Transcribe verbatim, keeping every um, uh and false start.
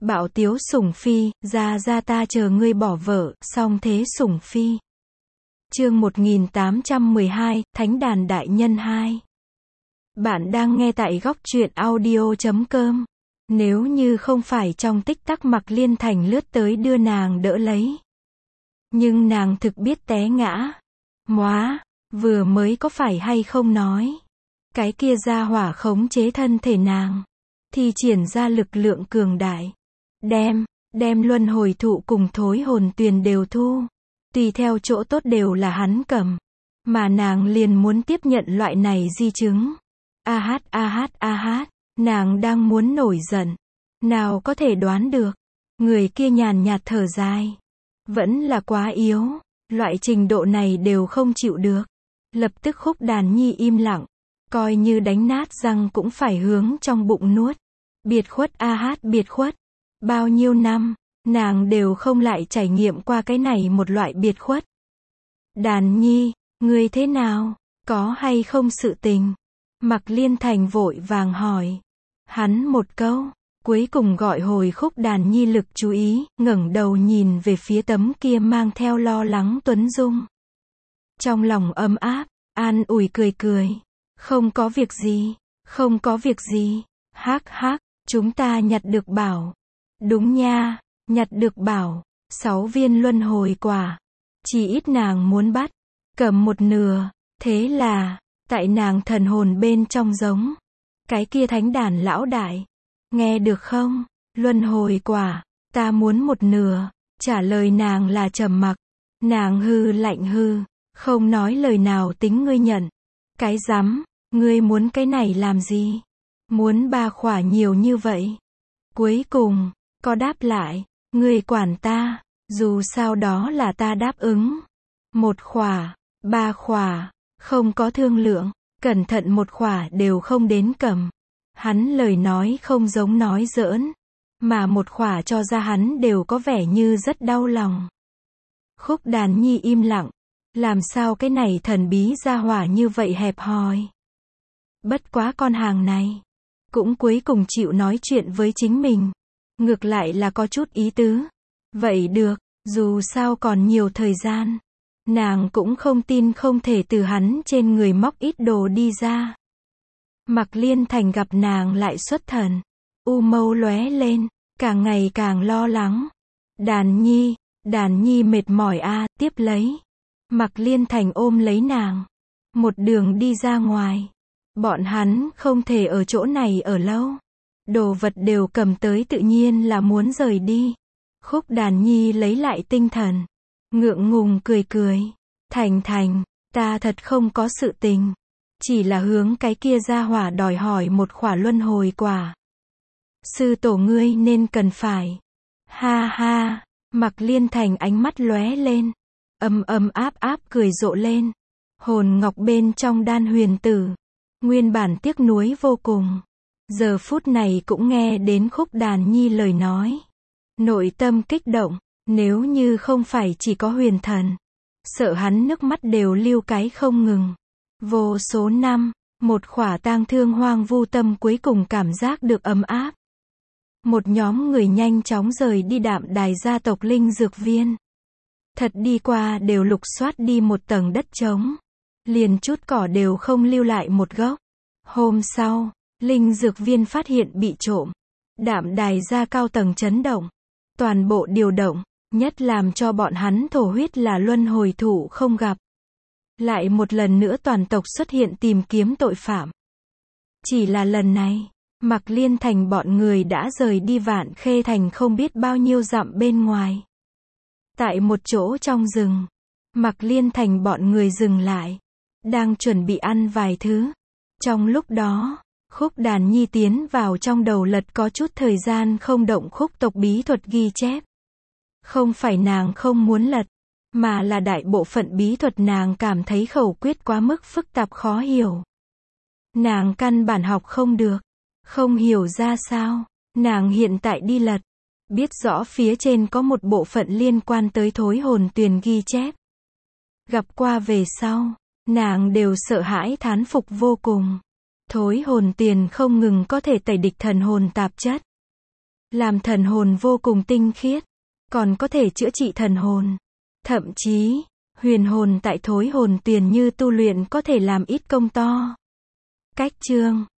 Bạo tiếu sủng phi, ra ra ta chờ ngươi bỏ vợ, song thế sủng phi. Chương một nghìn tám trăm mười hai, Thánh đàn đại nhân hai. Bạn đang nghe tại góc truyện audio chấm com. Nếu như không phải trong tích tắc Mạc Liên Thành lướt tới đưa nàng đỡ lấy. Nhưng nàng thực biết té ngã. Móa, vừa mới có phải hay không nói. Cái kia ra hỏa khống chế thân thể nàng. Thì triển ra lực lượng cường đại. Đem, đem luân hồi thụ cùng thối hồn tuyền đều thu. Tùy theo chỗ tốt đều là hắn cầm. Mà nàng liền muốn tiếp nhận loại này di chứng. A hát a hát a hát, nàng đang muốn nổi giận. Nào có thể đoán được. Người kia nhàn nhạt thở dài. Vẫn là quá yếu. Loại trình độ này đều không chịu được. Lập tức Khúc Đàn Nhi im lặng. Coi như đánh nát răng cũng phải hướng trong bụng nuốt. Biệt khuất a hát biệt khuất. Bao nhiêu năm, nàng đều không lại trải nghiệm qua cái này một loại biệt khuất. Đàn Nhi, ngươi thế nào? Có hay không sự tình? Mạc Liên Thành vội vàng hỏi. Hắn một câu, cuối cùng gọi hồi Khúc Đàn Nhi lực chú ý, ngẩng đầu nhìn về phía tấm kia mang theo lo lắng tuấn dung. Trong lòng ấm áp, an ủi cười cười. Không có việc gì, không có việc gì, hắc hắc, chúng ta nhặt được bảo. Đúng nha, nhặt được bảo, sáu viên luân hồi quả. Chỉ ít nàng muốn bắt, cầm một nửa, thế là, tại nàng thần hồn bên trong giống. Cái kia thánh đàn lão đại, nghe được không, luân hồi quả, ta muốn một nửa, trả lời nàng là trầm mặc. Nàng hư lạnh hư, không nói lời nào tính ngươi nhận. Cái rắm, ngươi muốn cái này làm gì? Muốn ba khỏa nhiều như vậy. Cuối cùng, có đáp lại, ngươi quản ta, dù sao đó là ta đáp ứng. Một khỏa, ba khỏa, không có thương lượng, cẩn thận một khỏa đều không đến cầm. Hắn lời nói không giống nói giỡn, mà một khỏa cho ra hắn đều có vẻ như rất đau lòng. Khúc Đàn Nhi im lặng, làm sao cái này thần bí ra hỏa như vậy hẹp hòi. Bất quá con hàng này, cũng cuối cùng chịu nói chuyện với chính mình. Ngược lại là có chút ý tứ. Vậy được, dù sao còn nhiều thời gian. Nàng cũng không tin không thể từ hắn trên người móc ít đồ đi ra. Mạc Liên Thành gặp nàng lại xuất thần. U mâu lóe lên, càng ngày càng lo lắng. Đàn Nhi, Đàn Nhi mệt mỏi a, tiếp lấy. Mạc Liên Thành ôm lấy nàng. Một đường đi ra ngoài. Bọn hắn không thể ở chỗ này ở lâu. Đồ vật đều cầm tới tự nhiên là muốn rời đi. Khúc Đàn Nhi lấy lại tinh thần. Ngượng ngùng cười cười. Thành Thành, ta thật không có sự tình. Chỉ là hướng cái kia ra hỏa đòi hỏi một khỏa luân hồi quả. Sư tổ ngươi nên cần phải. Ha ha, Mạc Liên Thành ánh mắt lóe lên. Âm âm áp áp cười rộ lên. Hồn ngọc bên trong đan huyền tử. Nguyên bản tiếc nuối vô cùng. Giờ phút này cũng nghe đến Khúc Đàn Nhi lời nói. Nội tâm kích động, nếu như không phải chỉ có huyền thần. Sợ hắn nước mắt đều lưu cái không ngừng. Vô số năm, một khỏa tang thương hoang vu tâm cuối cùng cảm giác được ấm áp. Một nhóm người nhanh chóng rời đi Đạm Đài gia tộc linh dược viên. Thật đi qua đều lục soát đi một tầng đất trống. Liền chút cỏ đều không lưu lại một gốc. Hôm sau, linh dược viên phát hiện bị trộm. Đạm Đài gia cao tầng chấn động. Toàn bộ điều động, nhất làm cho bọn hắn thổ huyết là luân hồi thụ không gặp. Lại một lần nữa toàn tộc xuất hiện tìm kiếm tội phạm. Chỉ là lần này, Mạc Liên Thành bọn người đã rời đi Vạn Khê Thành không biết bao nhiêu dặm bên ngoài. Tại một chỗ trong rừng, Mạc Liên Thành bọn người dừng lại. Đang chuẩn bị ăn vài thứ. Trong lúc đó, Khúc Đàn Nhi tiến vào trong đầu lật có chút thời gian không động khúc tộc bí thuật ghi chép. Không phải nàng không muốn lật, mà là đại bộ phận bí thuật nàng cảm thấy khẩu quyết quá mức phức tạp khó hiểu. Nàng căn bản học không được, không hiểu ra sao. Nàng hiện tại đi lật, biết rõ phía trên có một bộ phận liên quan tới thối hồn tuyền ghi chép. Gặp qua về sau, nàng đều sợ hãi thán phục vô cùng. Thối hồn tuyền không ngừng có thể tẩy địch thần hồn tạp chất. làm thần hồn vô cùng tinh khiết, còn có thể chữa trị thần hồn. Thậm chí, huyền hồn tại thối hồn tuyền như tu luyện có thể làm ít công to. Cách chương